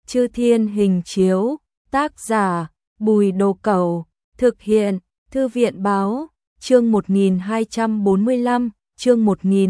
Chư Thiên Hình Chiếu, tác giả Bùi Đồ Cẩu, thực hiện Thư viện Báo, chương 1245, chương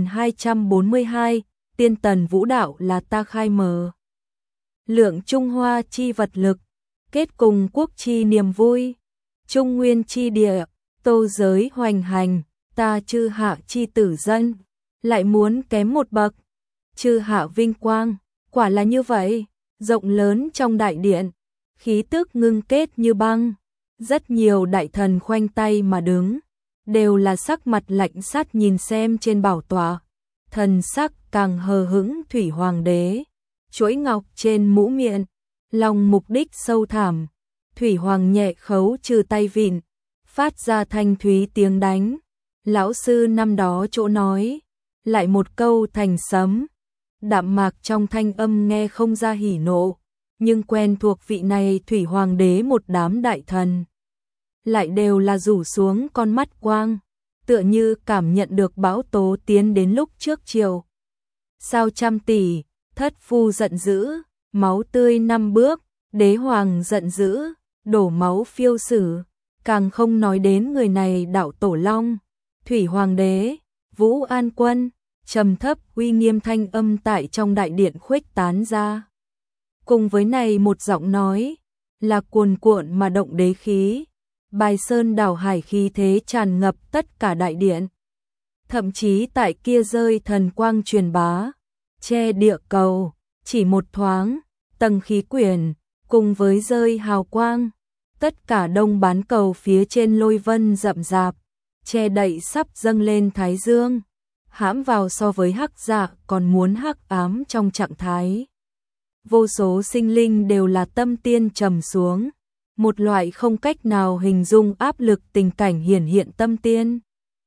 1242, tiên tần vũ đạo là ta khai mở. Lượng Trung Hoa chi vật lực, kết cùng quốc chi niềm vui, Trung Nguyên chi địa, tô giới hoành hành, ta chư hạ chi tử dân, lại muốn kém một bậc, chư hạ vinh quang, quả là như vậy, rộng lớn trong đại điện, khí tức ngưng kết như băng, rất nhiều đại thần khoanh tay mà đứng, đều là sắc mặt lạnh sát nhìn xem trên bảo tọa, thần sắc càng hờ hững. Thủy Hoàng đế, chuỗi ngọc trên mũ miệng, lòng mục đích sâu thẳm, Thủy Hoàng nhẹ khấu trừ tay vịn, phát ra thanh thúy tiếng đánh, lão sư năm đó chỗ nói, lại một câu thành sấm, đạm mạc trong thanh âm nghe không ra hỉ nộ, nhưng quen thuộc vị này Thủy Hoàng đế một đám đại thần, lại đều là rủ xuống con mắt quang, tựa như cảm nhận được bão tố tiến đến lúc trước chiều. Sao trăm tỷ, thất phu giận dữ, máu tươi năm bước, đế hoàng giận dữ, đổ máu phiêu sử, càng không nói đến người này đạo tổ long, Thủy Hoàng đế, Vũ An Quân, trầm thấp uy nghiêm thanh âm tại trong đại điện khuếch tán ra. Cùng với này một giọng nói, là cuồn cuộn mà động đế khí, bài sơn đảo hải khí thế tràn ngập tất cả đại điện. Thậm chí tại kia rơi thần quang truyền bá, che địa cầu, chỉ một thoáng, tầng khí quyển, cùng với rơi hào quang, tất cả đông bán cầu phía trên lôi vân rậm rạp, che đậy sắp dâng lên thái dương, hãm vào so với hắc dạ còn muốn hắc ám trong trạng thái. Vô số sinh linh đều là tâm tiên trầm xuống, một loại không cách nào hình dung áp lực tình cảnh hiển hiện tâm tiên.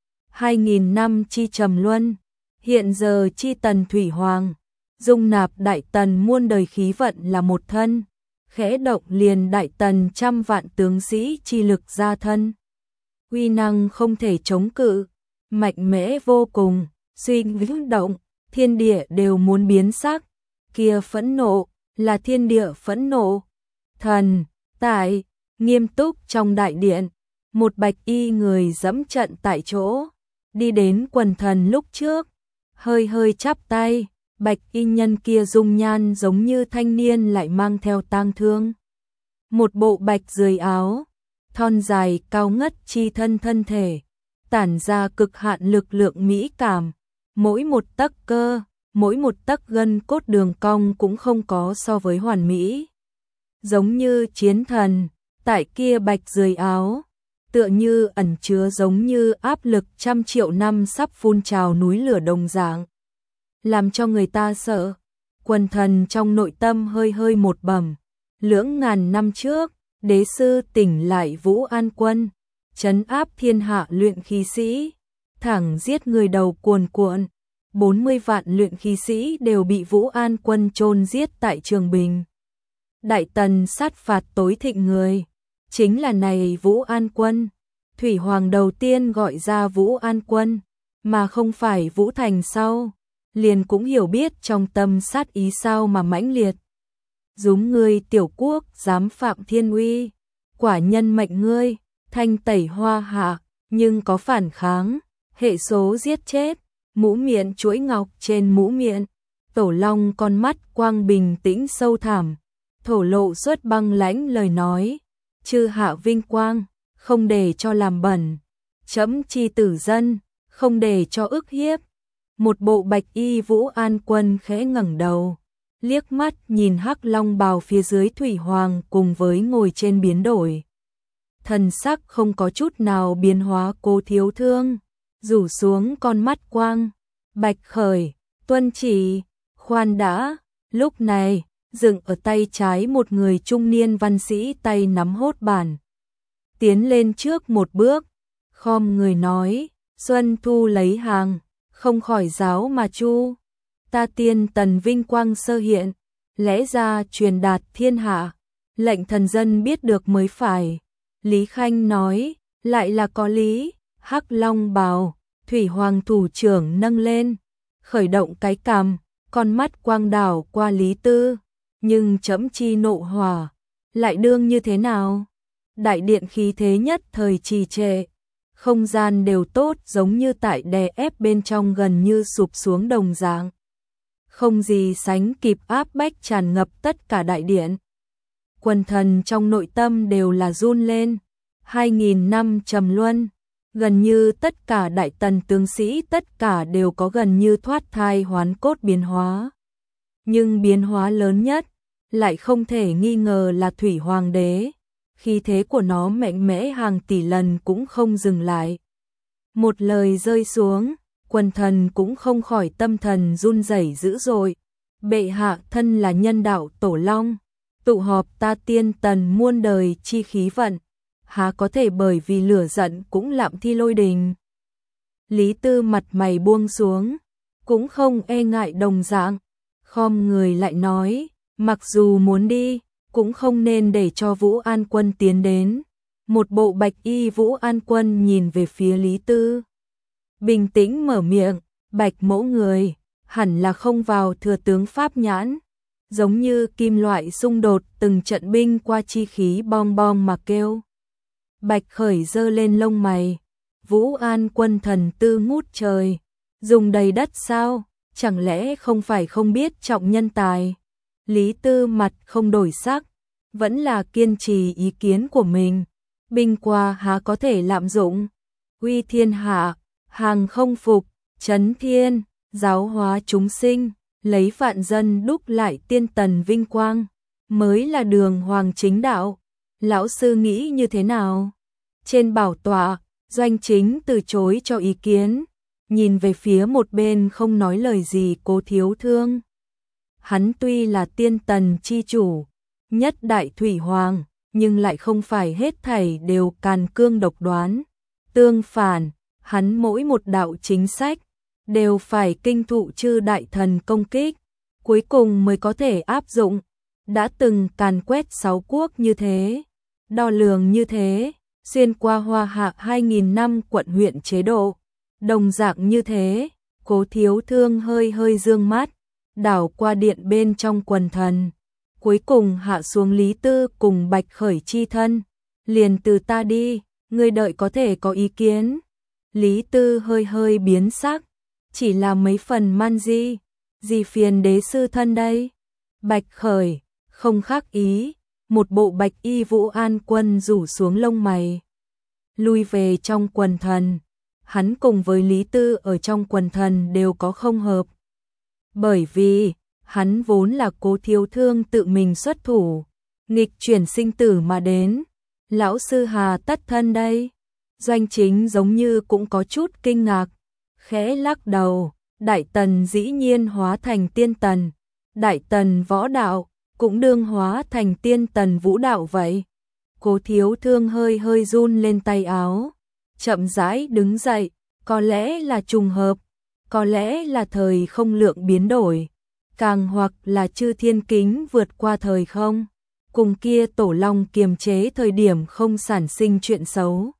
2000 năm chi trầm luân, hiện giờ chi tần Thủy Hoàng, dung nạp đại tần muôn đời khí vận là một thân, khẽ động liền đại tần trăm vạn tướng sĩ chi lực ra thân. Uy năng không thể chống cự, mạnh mẽ vô cùng, suy nghĩ động, thiên địa đều muốn biến sắc, kia phẫn nộ, là thiên địa phẫn nộ. Thần, tại, nghiêm túc trong đại điện, một bạch y người dẫm trận tại chỗ, đi đến quần thần lúc trước, hơi hơi chắp tay, bạch y nhân kia dung nhan giống như thanh niên lại mang theo tang thương. Một bộ bạch dưới áo, thon dài cao ngất chi thân thể, tản ra cực hạn lực lượng mỹ cảm, mỗi một tấc cơ, mỗi một tấc gân cốt đường cong cũng không có so với hoàn mỹ. Giống như chiến thần, tại kia bạch dưới áo, tựa như ẩn chứa giống như áp lực trăm triệu năm sắp phun trào núi lửa đồng dạng, làm cho người ta sợ. Quần thần trong nội tâm hơi hơi một bầm, lưỡng ngàn năm trước, đế sư tỉnh lại Vũ An Quân, trấn áp thiên hạ luyện khí sĩ, thẳng giết người đầu cuồn cuộn, 40 vạn luyện khí sĩ đều bị Vũ An Quân chôn giết tại Trường Bình. Đại tần sát phạt tối thịnh người, chính là này Vũ An Quân. Thủy Hoàng đầu tiên gọi ra Vũ An Quân, mà không phải Vũ Thành sau, liền cũng hiểu biết trong tâm sát ý sao mà mãnh liệt. Dúm ngươi tiểu quốc dám phạm thiên uy, quả nhân mệnh ngươi, thanh tẩy hoa hạ, nhưng có phản kháng, hệ số giết chết, mũ miệng chuỗi ngọc trên mũ miệng, tổ long con mắt quang bình tĩnh sâu thẳm, thổ lộ xuất băng lãnh lời nói, chư hạ vinh quang, không để cho làm bẩn, chấm chi tử dân, không để cho ức hiếp. Một bộ bạch y Vũ An Quân khẽ ngẩng đầu, liếc mắt nhìn hắc long bào phía dưới Thủy Hoàng cùng với ngồi trên biến đổi. Thần sắc không có chút nào biến hóa Cố Thiếu Thương, rủ xuống con mắt quang, bạch khởi, tuân chỉ, khoan đã, lúc này, dựng ở tay trái một người trung niên văn sĩ tay nắm hốt bản. Tiến lên trước một bước, khom người nói, Xuân Thu lấy hàng, không khỏi giáo mà chu. Ta tiên tần vinh quang sơ hiện, lẽ ra truyền đạt thiên hạ, lệnh thần dân biết được mới phải. Lý Khanh nói, lại là có lý, hắc long bào, Thủy Hoàng thủ trưởng nâng lên, khởi động cái cằm, con mắt quang đảo qua Lý Tư. nhưng chẫm chi nộ hỏa, lại đương như thế nào? Đại điện khí thế nhất thời trì trệ, không gian đều tốt giống như tại đè ép bên trong gần như sụp xuống đồng dạng. Không gì sánh kịp áp bách tràn ngập tất cả đại điện. Quần thần trong nội tâm đều là run lên. 2000 năm trầm luân, gần như tất cả đại tần tướng sĩ tất cả đều có gần như thoát thai hoán cốt biến hóa. Nhưng biến hóa lớn nhất lại không thể nghi ngờ là Thủy Hoàng đế. Khí thế của nó mạnh mẽ hàng tỷ lần cũng không dừng lại. Một lời rơi xuống, quần thần cũng không khỏi tâm thần run rẩy dữ dội. Bệ hạ thân là nhân đạo tổ long, tụ họp ta tiên tần muôn đời chi khí vận, há có thể bởi vì lửa giận cũng lạm thi lôi đình. Lý Tư mặt mày buông xuống, cũng không e ngại đồng dạng, khom người lại nói, mặc dù muốn đi, cũng không nên để cho Vũ An Quân tiến đến. Một bộ bạch y Vũ An Quân nhìn về phía Lý Tư, bình tĩnh mở miệng, bạch mẫu người, hẳn là không vào thừa tướng pháp nhãn, giống như kim loại xung đột từng trận binh qua chi khí bong bong mà kêu. Bạch Khởi giơ lên lông mày, Vũ An Quân thần tư ngút trời, dùng đầy đất sao, chẳng lẽ không phải không biết trọng nhân tài. Lý Tư mặt không đổi sắc, vẫn là kiên trì ý kiến của mình, binh qua há có thể lạm dụng, uy thiên hạ, hàng không phục, trấn thiên, giáo hóa chúng sinh, lấy vạn dân đúc lại tiên tần vinh quang, mới là đường hoàng chính đạo. Lão sư nghĩ như thế nào? Trên bảo tọa, Doanh Chính từ chối cho ý kiến, nhìn về phía một bên không nói lời gì Cố Thiếu Thương. Hắn tuy là tiên tần chi chủ, nhất đại thủy hoàng, nhưng lại không phải hết thảy đều càn cương độc đoán. Tương phản, hắn mỗi một đạo chính sách đều phải kinh thụ chư đại thần công kích, cuối cùng mới có thể áp dụng. Đã từng càn quét 6 quốc như thế, đo lường như thế, xuyên qua hoa hạ 2000 năm quận huyện chế độ, đồng dạng như thế. Cố Thiếu Thương hơi hơi dương mắt, đảo qua điện bên trong quần thần, cuối cùng hạ xuống Lý Tư cùng Bạch Khởi chi thân, liền từ ta đi, ngươi đợi có thể có ý kiến. Lý Tư hơi hơi biến sắc, chỉ là mấy phần man di, gì phiền đế sư thân đây. Bạch Khởi không khác ý, một bộ bạch y Vũ An Quân rủ xuống lông mày, lui về trong quần thần. Hắn cùng với Lý Tư ở trong quần thần đều có không hợp, bởi vì hắn vốn là Cố Thiếu Thương tự mình xuất thủ, nghịch chuyển sinh tử mà đến. Lão sư hà tất thân đây? Doanh Chính giống như cũng có chút kinh ngạc, khẽ lắc đầu. Đại tần dĩ nhiên hóa thành tiên tần, đại tần võ đạo cũng đương hóa thành tiên tần vũ đạo vậy. Cố Thiếu Thương hơi hơi run lên tay áo, chậm rãi đứng dậy, có lẽ là trùng hợp, có lẽ là thời không lượng biến đổi, càng hoặc là chư thiên kính vượt qua thời không, cùng kia tổ long kiềm chế thời điểm không sản sinh chuyện xấu.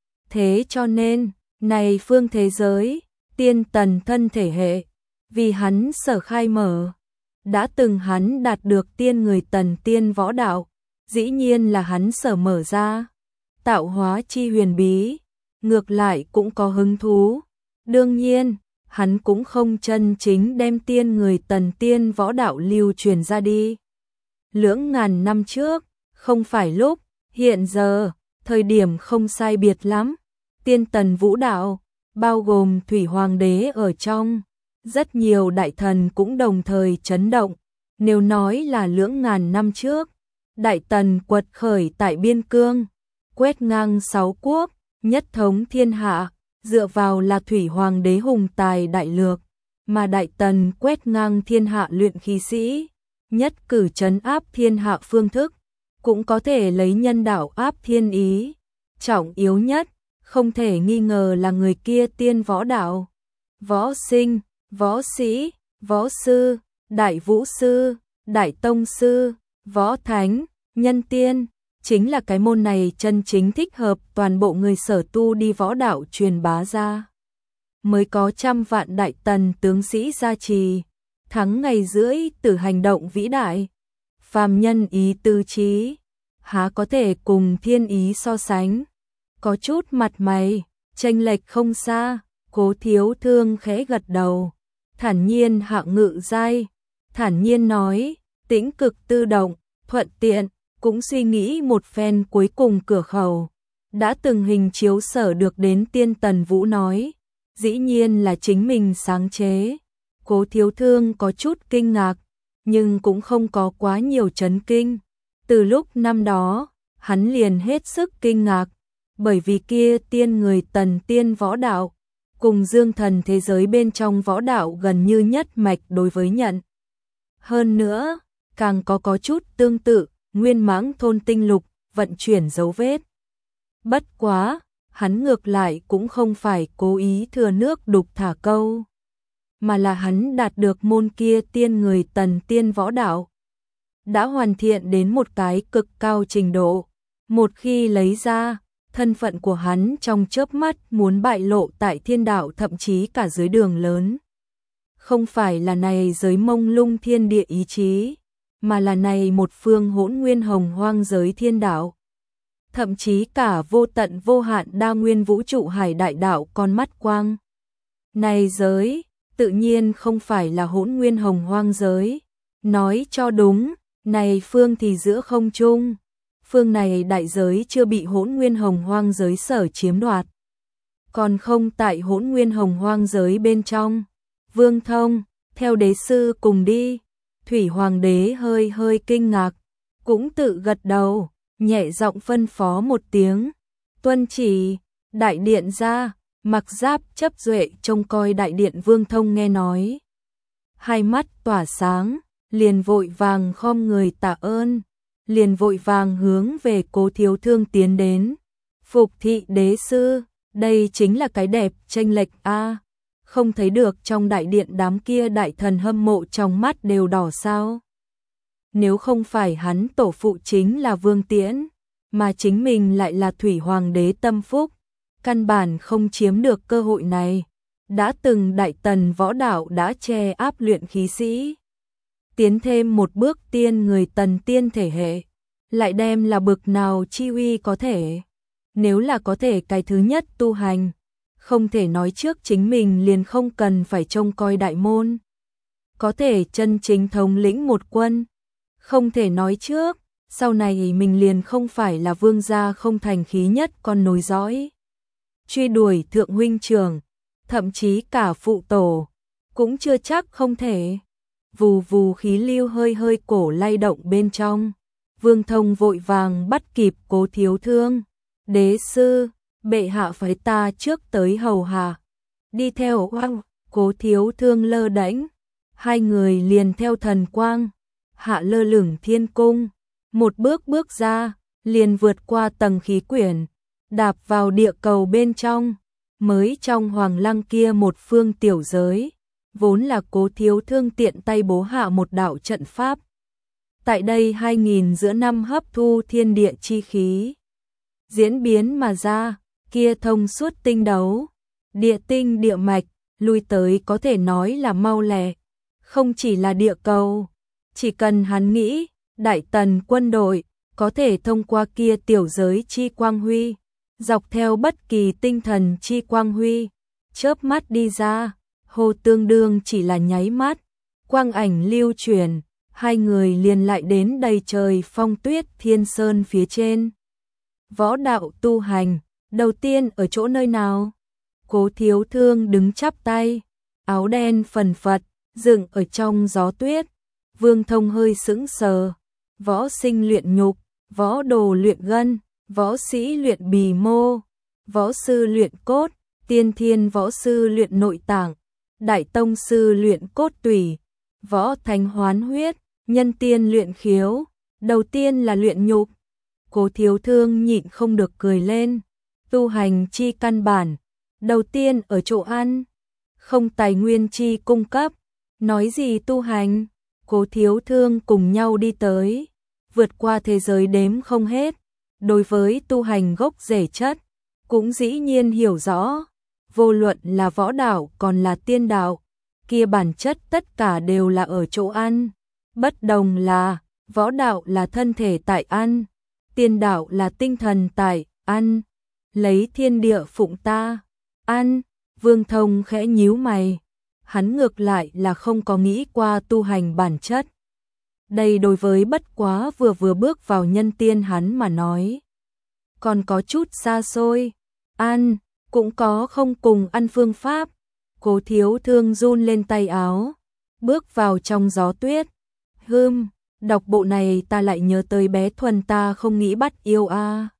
Thế cho nên, này phương thế giới, tiên tần thân thể hệ, vì hắn sở khai mở, đã từng hắn đạt được tiên người tần tiên võ đạo, dĩ nhiên là hắn sở mở ra. Tạo hóa chi huyền bí, ngược lại cũng có hứng thú. Đương nhiên, hắn cũng không chân chính đem tiên người tần tiên võ đạo lưu truyền ra đi. Lưỡng ngàn năm trước, không phải lúc, hiện giờ, thời điểm không sai biệt lắm. Tiên tần vũ đạo, bao gồm Thủy Hoàng đế ở trong, rất nhiều đại thần cũng đồng thời chấn động. Nếu nói là lưỡng ngàn năm trước, đại tần quật khởi tại biên cương, quét ngang 6 quốc, nhất thống thiên hạ, dựa vào là Thủy Hoàng đế hùng tài đại lược, mà đại tần quét ngang thiên hạ luyện khí sĩ, nhất cử trấn áp thiên hạ phương thức, cũng có thể lấy nhân đạo áp thiên ý. Trọng yếu nhất, không thể nghi ngờ là người kia tiên võ đạo, võ sinh, võ sĩ, võ sư, đại vũ sư, đại tông sư, võ thánh, nhân tiên, chính là cái môn này chân chính thích hợp toàn bộ người sở tu đi võ đạo truyền bá ra. Mới có trăm vạn đại tần tướng sĩ gia trì, thắng ngày rưỡi từ hành động vĩ đại. phàm nhân ý tư trí, há có thể cùng thiên ý so sánh. Có chút mặt mày, chênh lệch không xa, Cố Thiếu Thương khẽ gật đầu, thản nhiên hạng ngự giai, thản nhiên nói, tĩnh cực tư động, thuận tiện, cũng suy nghĩ một phen cuối cùng cửa khẩu. Đã từng hình chiếu sở được đến Tiên Tần Vũ nói, dĩ nhiên là chính mình sáng chế. Cố Thiếu Thương có chút kinh ngạc, nhưng cũng không có quá nhiều chấn kinh. Từ lúc năm đó, hắn liền hết sức kinh ngạc, bởi vì kia tiên người Tần tiên võ đạo, cùng dương thần thế giới bên trong võ đạo gần như nhất mạch đối với nhận. Hơn nữa, càng có chút tương tự, Nguyên Mãng thôn tinh lục, vận chuyển dấu vết. Bất quá, hắn ngược lại cũng không phải cố ý thừa nước đục thả câu, mà là hắn đạt được môn kia tiên người Tần tiên võ đạo, đã hoàn thiện đến một cái cực cao trình độ. Một khi lấy ra, thân phận của hắn trong chớp mắt muốn bại lộ tại thiên đạo, thậm chí cả dưới đường lớn. Không phải là này giới mông lung thiên địa ý chí, mà là này một phương hỗn nguyên hồng hoang giới thiên đạo. Thậm chí cả vô tận vô hạn đa nguyên vũ trụ hải đại đạo con mắt quang. Này giới, tự nhiên không phải là hỗn nguyên hồng hoang giới. Nói cho đúng, này phương thì giữa không trung. Phương này đại giới chưa bị hỗn nguyên hồng hoang giới sở chiếm đoạt. Còn không tại hỗn nguyên hồng hoang giới bên trong. Vương Thông, theo đế sư cùng đi. Thủy Hoàng đế hơi kinh ngạc, cũng tự gật đầu, nhẹ giọng phân phó một tiếng. Tuân chỉ, đại điện ra, mặc giáp chấp duệ trông coi đại điện. Vương Thông nghe nói, hai mắt tỏa sáng, liền vội vàng khom người tạ ơn, liền vội vàng hướng về Cố Thiếu Thương tiến đến. Phục thị đế sư, đây chính là cái đẹp chênh lệch a. Không thấy được trong đại điện đám kia đại thần hâm mộ trong mắt đều đỏ sao? Nếu không phải hắn tổ phụ chính là Vương Tiễn, mà chính mình lại là Thủy Hoàng đế tâm phúc, căn bản không chiếm được cơ hội này. Đã từng đại tần võ đạo đã che áp luyện khí sĩ, tiến thêm một bước tiên người Tần tiên thể hệ, lại đem là bực nào chi uy có thể. Nếu là có thể cái thứ nhất tu hành, không thể nói trước chính mình liền không cần phải trông coi đại môn. Có thể chân chính thống lĩnh một quân, không thể nói trước, sau này mình liền không phải là vương gia không thành khí nhất con nối dõi. Truy đuổi thượng huynh trưởng, thậm chí cả phụ tổ, cũng chưa chắc không thể. Vù vù khí lưu hơi cổ lay động bên trong. Vương Thông vội vàng bắt kịp Cố Thiếu Thương. Đế sư, bệ hạ phái ta trước tới hầu hạ. Đi theo Hoang, Cố Thiếu Thương lơ đễnh. Hai người liền theo thần quang, hạ lơ lửng thiên cung. Một bước bước ra, liền vượt qua tầng khí quyển, đạp vào địa cầu bên trong. Mới trong hoàng lăng kia một phương tiểu giới, vốn là Cố Thiếu Thương tiện tay bố hạ một đạo trận pháp. Tại đây 2000 giữa năm hấp thu thiên địa chi khí, diễn biến mà ra, kia thông suốt tinh đấu, địa tinh địa mạch, lui tới có thể nói là mau lẹ. Không chỉ là địa cầu, chỉ cần hắn nghĩ, đại tần quân đội có thể thông qua kia tiểu giới chi quang huy, dọc theo bất kỳ tinh thần chi quang huy, chớp mắt đi ra, hồ tương đương chỉ là nháy mắt, quang ảnh lưu truyền, hai người liền lại đến đầy trời phong tuyết thiên sơn phía trên. Võ đạo tu hành, đầu tiên ở chỗ nơi nào? Cố Thiếu Thương đứng chắp tay, áo đen phần phật, dựng ở trong gió tuyết. Vương Thông hơi sững sờ. Võ sinh luyện nhục, võ đồ luyện gân, võ sĩ luyện bì mô, võ sư luyện cốt, tiên thiên võ sư luyện nội tạng, đại tông sư luyện cốt tủy, võ thánh hoán huyết, nhân tiên luyện khiếu. Đầu tiên là luyện nhục. Cố Thiếu Thương nhịn không được cười lên. Tu hành chi căn bản, đầu tiên ở chỗ ăn, không tài nguyên chi cung cấp, nói gì tu hành. Cố Thiếu Thương cùng nhau đi tới, vượt qua thế giới đếm không hết. Đối với tu hành gốc rễ chất, cũng dĩ nhiên hiểu rõ, vô luận là võ đạo còn là tiên đạo, kia bản chất tất cả đều là ở chỗ ăn. Bất đồng là, Võ đạo là thân thể tại ăn, tiên đạo là tinh thần tại ăn, lấy thiên địa phụng ta, ăn. Vương Thông khẽ nhíu mày, hắn ngược lại là không có nghĩ qua tu hành bản chất. Đây đối với bất quá vừa bước vào nhân tiên hắn mà nói, còn có chút xa xôi. Ăn, cũng có không cùng ăn phương pháp. Cố Thiếu Thương run lên tay áo, bước vào trong gió tuyết. Đọc bộ này ta lại nhớ tới bé Thuần ta không nghĩ bắt yêu a.